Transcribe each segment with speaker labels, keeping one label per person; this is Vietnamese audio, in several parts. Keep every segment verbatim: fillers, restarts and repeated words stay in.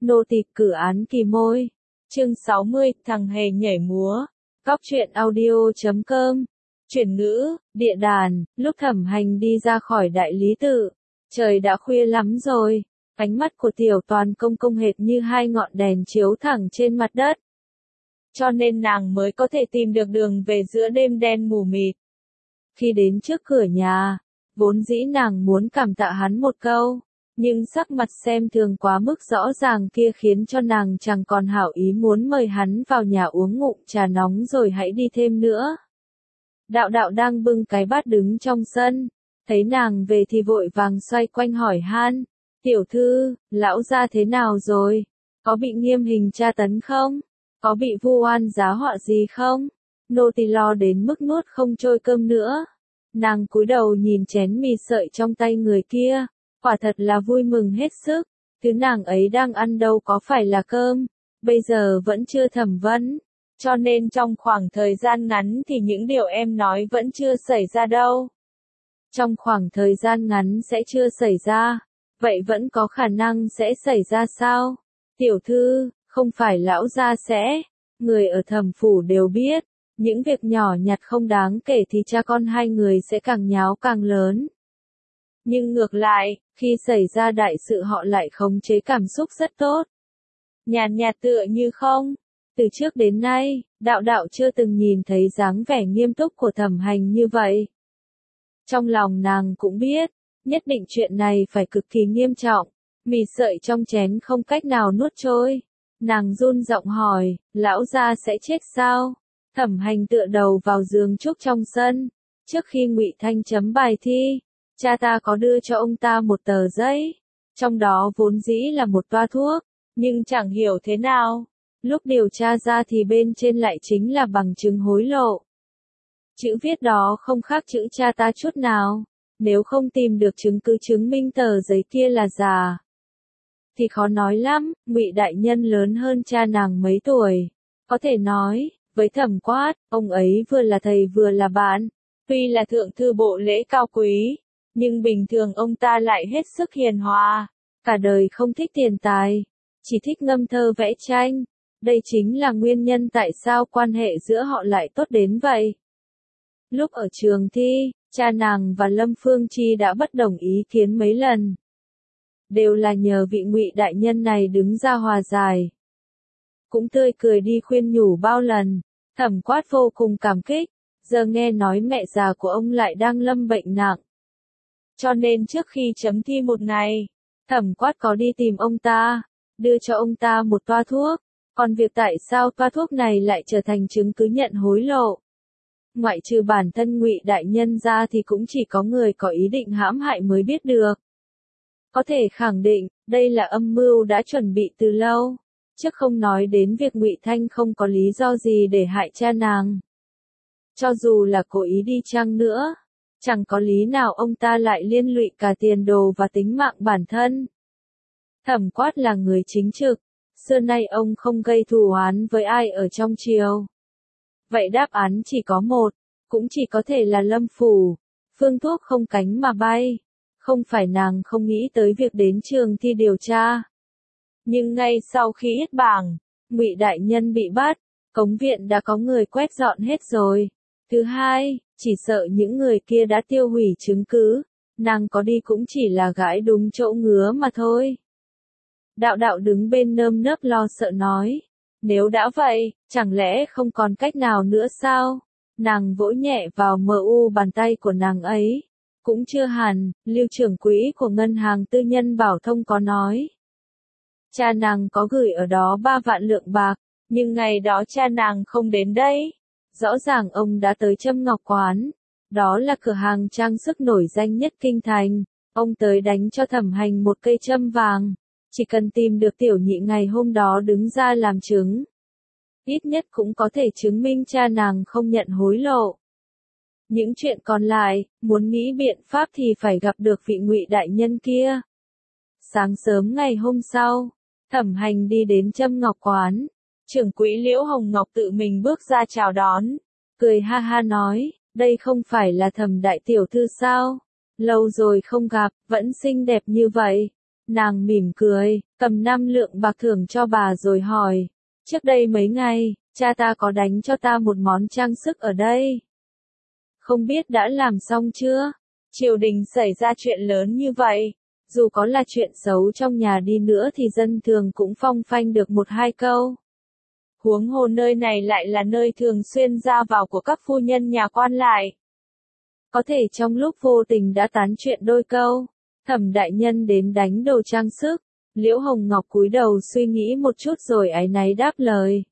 Speaker 1: Nô tỳ cử án kỳ môi. Chương sáu mươi, thằng hề nhảy múa. Cóc truyện audio chấm com. Chuyển ngữ, địa đàn, lúc Thẩm Hành đi ra khỏi đại lý tự, trời đã khuya lắm rồi, ánh mắt của tiểu toàn công công hệt như hai ngọn đèn chiếu thẳng trên mặt đất. Cho nên nàng mới có thể tìm được đường về giữa đêm đen mù mịt. Khi đến trước cửa nhà, vốn dĩ nàng muốn cảm tạ hắn một câu, nhưng sắc mặt xem thường quá mức rõ ràng kia khiến cho nàng chẳng còn hảo ý muốn mời hắn vào nhà uống ngụm trà nóng rồi hãy đi thêm nữa. Đạo đạo đang bưng cái bát đứng trong sân, thấy nàng về thì vội vàng xoay quanh hỏi han, tiểu thư, lão gia thế nào rồi? Có bị nghiêm hình tra tấn không? Có bị vu oan giá họa gì không? Nô tỳ lo đến mức nuốt không trôi cơm nữa. Nàng cúi đầu nhìn chén mì sợi trong tay người kia, quả thật là vui mừng hết sức, thứ nàng ấy đang ăn đâu có phải là cơm, bây giờ vẫn chưa thẩm vấn, cho nên trong khoảng thời gian ngắn thì những điều em nói vẫn chưa xảy ra đâu. Trong khoảng thời gian ngắn sẽ chưa xảy ra, vậy vẫn có khả năng sẽ xảy ra sao? Tiểu thư, không phải lão gia sẽ, người ở Thẩm phủ đều biết, những việc nhỏ nhặt không đáng kể thì cha con hai người sẽ càng nháo càng lớn. Nhưng ngược lại, khi xảy ra đại sự họ lại khống chế cảm xúc rất tốt. Nhàn nhạt tựa như không. Từ trước đến nay, đạo đạo chưa từng nhìn thấy dáng vẻ nghiêm túc của Thẩm Hành như vậy. Trong lòng nàng cũng biết, nhất định chuyện này phải cực kỳ nghiêm trọng, mì sợi trong chén không cách nào nuốt trôi. Nàng run giọng hỏi, lão gia sẽ chết sao? Thẩm Hành tựa đầu vào giường trúc trong sân, trước khi Ngụy Thanh chấm bài thi, cha ta có đưa cho ông ta một tờ giấy, trong đó vốn dĩ là một toa thuốc, nhưng chẳng hiểu thế nào, lúc điều tra ra thì bên trên lại chính là bằng chứng hối lộ. Chữ viết đó không khác chữ cha ta chút nào, nếu không tìm được chứng cứ chứng minh tờ giấy kia là giả, thì khó nói lắm. Ngụy đại nhân lớn hơn cha nàng mấy tuổi, có thể nói, với Thẩm Quát, ông ấy vừa là thầy vừa là bạn, tuy là thượng thư bộ lễ cao quý, nhưng bình thường ông ta lại hết sức hiền hòa, cả đời không thích tiền tài, chỉ thích ngâm thơ vẽ tranh, đây chính là nguyên nhân tại sao quan hệ giữa họ lại tốt đến vậy. Lúc ở trường thi, cha nàng và Lâm Phương Chi đã bất đồng ý kiến mấy lần. Đều là nhờ vị Ngụy đại nhân này đứng ra hòa giải. Cũng tươi cười đi khuyên nhủ bao lần, Thẩm Quát vô cùng cảm kích, giờ nghe nói mẹ già của ông lại đang lâm bệnh nặng. Cho nên trước khi chấm thi một ngày, Thẩm Quát có đi tìm ông ta, đưa cho ông ta một toa thuốc, còn việc tại sao toa thuốc này lại trở thành chứng cứ nhận hối lộ. Ngoại trừ bản thân Ngụy đại nhân ra thì cũng chỉ có người có ý định hãm hại mới biết được. Có thể khẳng định, đây là âm mưu đã chuẩn bị từ lâu, chứ không nói đến việc Ngụy Thanh không có lý do gì để hại cha nàng. Cho dù là cố ý đi chăng nữa, chẳng có lý nào ông ta lại liên lụy cả tiền đồ và tính mạng bản thân. Thẩm Quát là người chính trực, xưa nay ông không gây thù oán với ai ở trong triều. Vậy đáp án chỉ có một, cũng chỉ có thể là Lâm phủ, phương thuốc không cánh mà bay. Không phải nàng không nghĩ tới việc đến trường thi điều tra. Nhưng ngay sau khi hết bảng, Ngụy đại nhân bị bắt, cống viện đã có người quét dọn hết rồi. Thứ hai, chỉ sợ những người kia đã tiêu hủy chứng cứ, nàng có đi cũng chỉ là gãi đúng chỗ ngứa mà thôi. Đạo đạo đứng bên nơm nớp lo sợ nói, nếu đã vậy, chẳng lẽ không còn cách nào nữa sao? Nàng vỗ nhẹ vào mờ u bàn tay của nàng ấy. Cũng chưa hẳn, Lưu trưởng quỹ của ngân hàng tư nhân Bảo Thông có nói. Cha nàng có gửi ở đó ba vạn lượng bạc, nhưng ngày đó cha nàng không đến đây. Rõ ràng ông đã tới Trâm Ngọc Quán, đó là cửa hàng trang sức nổi danh nhất kinh thành. Ông tới đánh cho Thẩm Hành một cây châm vàng, chỉ cần tìm được tiểu nhị ngày hôm đó đứng ra làm chứng. Ít nhất cũng có thể chứng minh cha nàng không nhận hối lộ. Những chuyện còn lại, muốn nghĩ biện pháp thì phải gặp được vị Ngụy đại nhân kia. Sáng sớm ngày hôm sau, Thẩm Hành đi đến Trâm Ngọc Quán, trưởng quỹ Liễu Hồng Ngọc tự mình bước ra chào đón, cười ha ha nói, đây không phải là Thẩm đại tiểu thư sao? Lâu rồi không gặp, vẫn xinh đẹp như vậy. Nàng mỉm cười, cầm năm lượng bạc thưởng cho bà rồi hỏi, trước đây mấy ngày, cha ta có đánh cho ta một món trang sức ở đây. Không biết đã làm xong chưa? Triều đình xảy ra chuyện lớn như vậy, dù có là chuyện xấu trong nhà đi nữa thì dân thường cũng phong phanh được một hai câu. Huống hồ nơi này lại là nơi thường xuyên ra vào của các phu nhân nhà quan lại. Có thể trong lúc vô tình đã tán chuyện đôi câu, Thẩm đại nhân đến đánh đồ trang sức. Liễu Hồng Ngọc cúi đầu suy nghĩ một chút rồi áy náy đáp lời.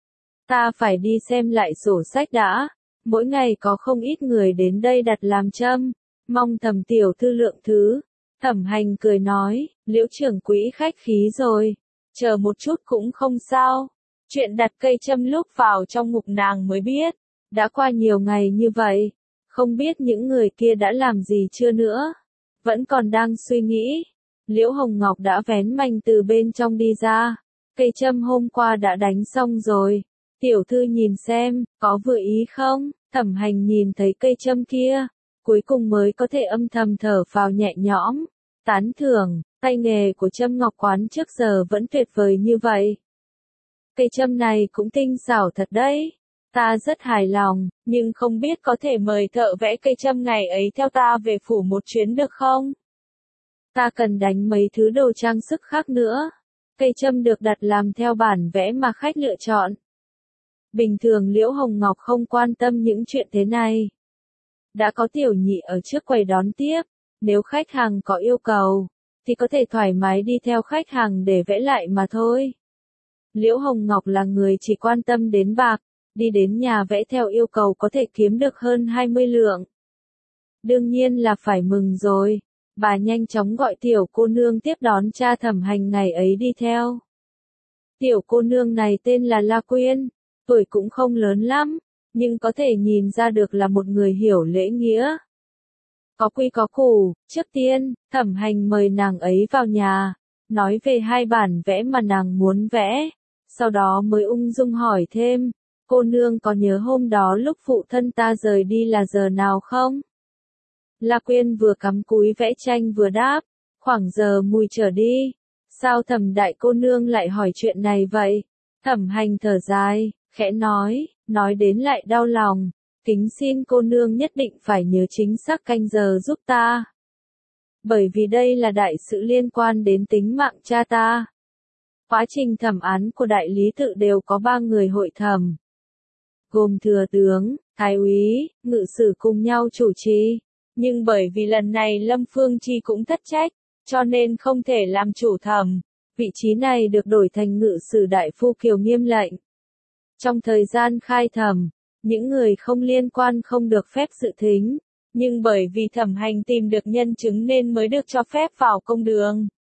Speaker 1: Ta phải đi xem lại sổ sách đã, mỗi ngày có không ít người đến đây đặt làm châm, mong Thẩm tiểu thư lượng thứ. Thẩm Hành cười nói, Liễu trưởng quỹ khách khí rồi, chờ một chút cũng không sao. Chuyện đặt cây châm lúc vào trong ngục nàng mới biết, đã qua nhiều ngày như vậy, không biết những người kia đã làm gì chưa nữa. Vẫn còn đang suy nghĩ, Liễu Hồng Ngọc đã vén mành từ bên trong đi ra, cây châm hôm qua đã đánh xong rồi, tiểu thư nhìn xem, có vừa ý không? Thẩm Hành nhìn thấy cây châm kia, cuối cùng mới có thể âm thầm thở phào nhẹ nhõm, tán thưởng, tay nghề của châm ngọc quán trước giờ vẫn tuyệt vời như vậy. Cây châm này cũng tinh xảo thật đấy, ta rất hài lòng, nhưng không biết có thể mời thợ vẽ cây châm ngày ấy theo ta về phủ một chuyến được không? Ta cần đánh mấy thứ đồ trang sức khác nữa. Cây châm được đặt làm theo bản vẽ mà khách lựa chọn. Bình thường Liễu Hồng Ngọc không quan tâm những chuyện thế này. Đã có tiểu nhị ở trước quầy đón tiếp, nếu khách hàng có yêu cầu, thì có thể thoải mái đi theo khách hàng để vẽ lại mà thôi. Liễu Hồng Ngọc là người chỉ quan tâm đến bạc, đi đến nhà vẽ theo yêu cầu có thể kiếm được hơn hai mươi lượng. Đương nhiên là phải mừng rồi, bà nhanh chóng gọi tiểu cô nương tiếp đón cha Thẩm Hành ngày ấy đi theo. Tiểu cô nương này tên là La Quyên, tuổi cũng không lớn lắm, nhưng có thể nhìn ra được là một người hiểu lễ nghĩa. Có quy có củ, trước tiên, Thẩm Hành mời nàng ấy vào nhà, nói về hai bản vẽ mà nàng muốn vẽ, sau đó mới ung dung hỏi thêm, cô nương có nhớ hôm đó lúc phụ thân ta rời đi là giờ nào không? La Quyên vừa cắm cúi vẽ tranh vừa đáp, khoảng giờ mùi trở đi. Sao Thẩm đại cô nương lại hỏi chuyện này vậy? Thẩm Hành thở dài, khẽ nói, nói đến lại đau lòng, kính xin cô nương nhất định phải nhớ chính xác canh giờ giúp ta. Bởi vì đây là đại sự liên quan đến tính mạng cha ta. Quá trình thẩm án của đại lý tự đều có ba người hội thẩm, gồm thừa tướng, thái úy, ngự sử cùng nhau chủ trì. Nhưng bởi vì lần này Lâm Phương Chi cũng thất trách, cho nên không thể làm chủ thẩm, vị trí này được đổi thành ngự sử đại phu Kiều Nghiêm lệnh. Trong thời gian khai thẩm, những người không liên quan không được phép dự thính, nhưng bởi vì Thẩm Hành tìm được nhân chứng nên mới được cho phép vào công đường.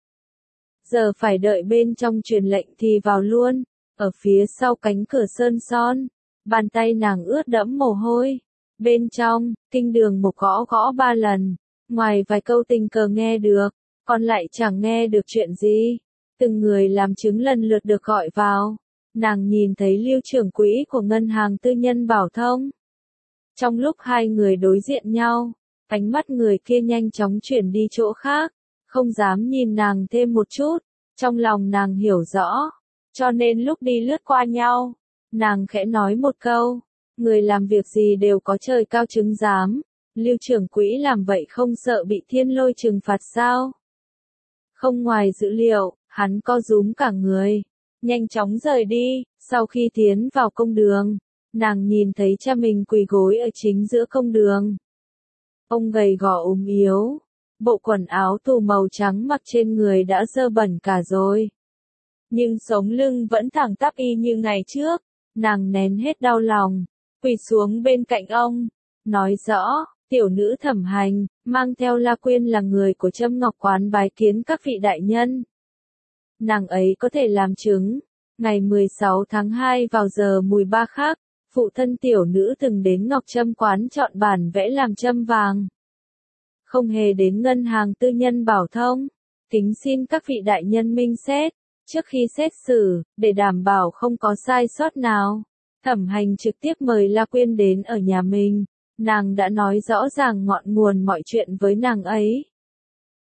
Speaker 1: Giờ phải đợi bên trong truyền lệnh thì vào luôn, ở phía sau cánh cửa sơn son, bàn tay nàng ướt đẫm mồ hôi. Bên trong, kinh đường một gõ gõ ba lần, ngoài vài câu tình cờ nghe được, còn lại chẳng nghe được chuyện gì. Từng người làm chứng lần lượt được gọi vào, nàng nhìn thấy Lưu trưởng quỹ của ngân hàng tư nhân Bảo Thông. Trong lúc hai người đối diện nhau, ánh mắt người kia nhanh chóng chuyển đi chỗ khác, không dám nhìn nàng thêm một chút, trong lòng nàng hiểu rõ, cho nên lúc đi lướt qua nhau, nàng khẽ nói một câu. Người làm việc gì đều có trời cao chứng giám, Lưu trưởng quỹ làm vậy không sợ bị thiên lôi trừng phạt sao? Không ngoài dữ liệu, hắn co rúm cả người, nhanh chóng rời đi. Sau khi tiến vào công đường, nàng nhìn thấy cha mình quỳ gối ở chính giữa công đường. Ông gầy gò ốm yếu, bộ quần áo tù màu trắng mặc trên người đã dơ bẩn cả rồi. Nhưng sống lưng vẫn thẳng tắp y như ngày trước, nàng nén hết đau lòng. Quỳ xuống bên cạnh ông, nói rõ, tiểu nữ Thẩm Hành, mang theo La Quyên là người của Trâm Ngọc Quán bái kiến các vị đại nhân. Nàng ấy có thể làm chứng, ngày mười sáu tháng hai vào giờ mùi ba khác, phụ thân tiểu nữ từng đến Ngọc Trâm Quán chọn bản vẽ làm châm vàng. Không hề đến ngân hàng tư nhân Bảo Thông, kính xin các vị đại nhân minh xét, trước khi xét xử, để đảm bảo không có sai sót nào. Thẩm Hành trực tiếp mời La Quyên đến ở nhà mình, nàng đã nói rõ ràng ngọn nguồn mọi chuyện với nàng ấy.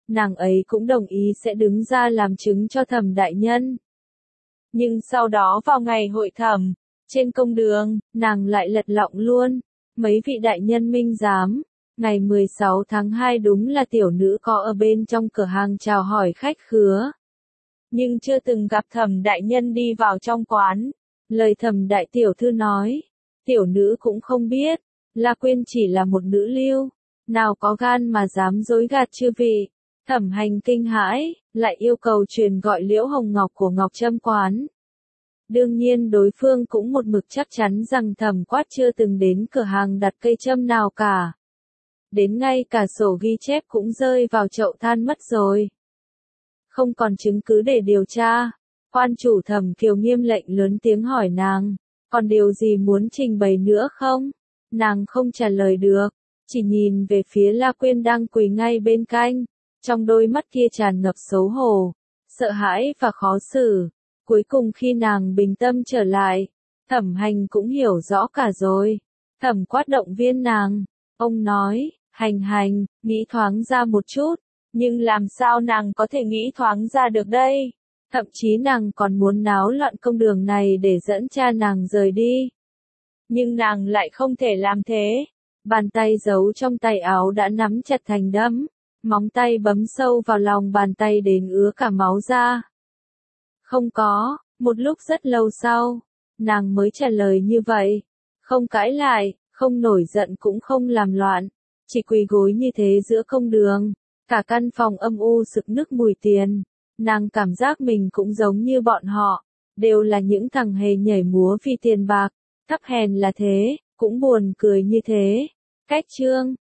Speaker 1: nàng ấy cũng đồng ý sẽ đứng ra làm chứng cho Thẩm đại nhân. Nhưng sau đó vào ngày hội thẩm, trên công đường, nàng lại lật lọng luôn. Mấy vị đại nhân minh giám, ngày mười sáu tháng hai đúng là tiểu nữ có ở bên trong cửa hàng chào hỏi khách khứa. Nhưng chưa từng gặp Thẩm đại nhân đi vào trong quán. Lời Thẩm đại tiểu thư nói, tiểu nữ cũng không biết, La Quyên chỉ là một nữ lưu, nào có gan mà dám dối gạt chư vị. Thẩm Hành kinh hãi, lại yêu cầu truyền gọi Liễu Hồng Ngọc của Ngọc Trâm quán. Đương nhiên đối phương cũng một mực chắc chắn rằng Thẩm Quát chưa từng đến cửa hàng đặt cây châm nào cả. Đến ngay cả sổ ghi chép cũng rơi vào chậu than mất rồi. Không còn chứng cứ để điều tra. Quan chủ Thẩm Kiều nghiêm lệnh lớn tiếng hỏi nàng, còn điều gì muốn trình bày nữa không? Nàng không trả lời được, chỉ nhìn về phía La Quyên đang quỳ ngay bên cạnh, trong đôi mắt kia tràn ngập xấu hổ, sợ hãi và khó xử. Cuối cùng khi nàng bình tâm trở lại, Thẩm Hành cũng hiểu rõ cả rồi. Thẩm Quát động viên nàng, ông nói, Hành Hành, nghĩ thoáng ra một chút, nhưng làm sao nàng có thể nghĩ thoáng ra được đây? Thậm chí nàng còn muốn náo loạn công đường này để dẫn cha nàng rời đi. Nhưng nàng lại không thể làm thế. Bàn tay giấu trong tay áo đã nắm chặt thành đấm, móng tay bấm sâu vào lòng bàn tay đến ứa cả máu ra. Không có, một lúc rất lâu sau, nàng mới trả lời như vậy. Không cãi lại, không nổi giận cũng không làm loạn, chỉ quỳ gối như thế giữa công đường. Cả căn phòng âm u sực nức mùi tiền. Nàng cảm giác mình cũng giống như bọn họ, đều là những thằng hề nhảy múa vì tiền bạc, thấp hèn là thế, cũng buồn cười như thế. Cách chương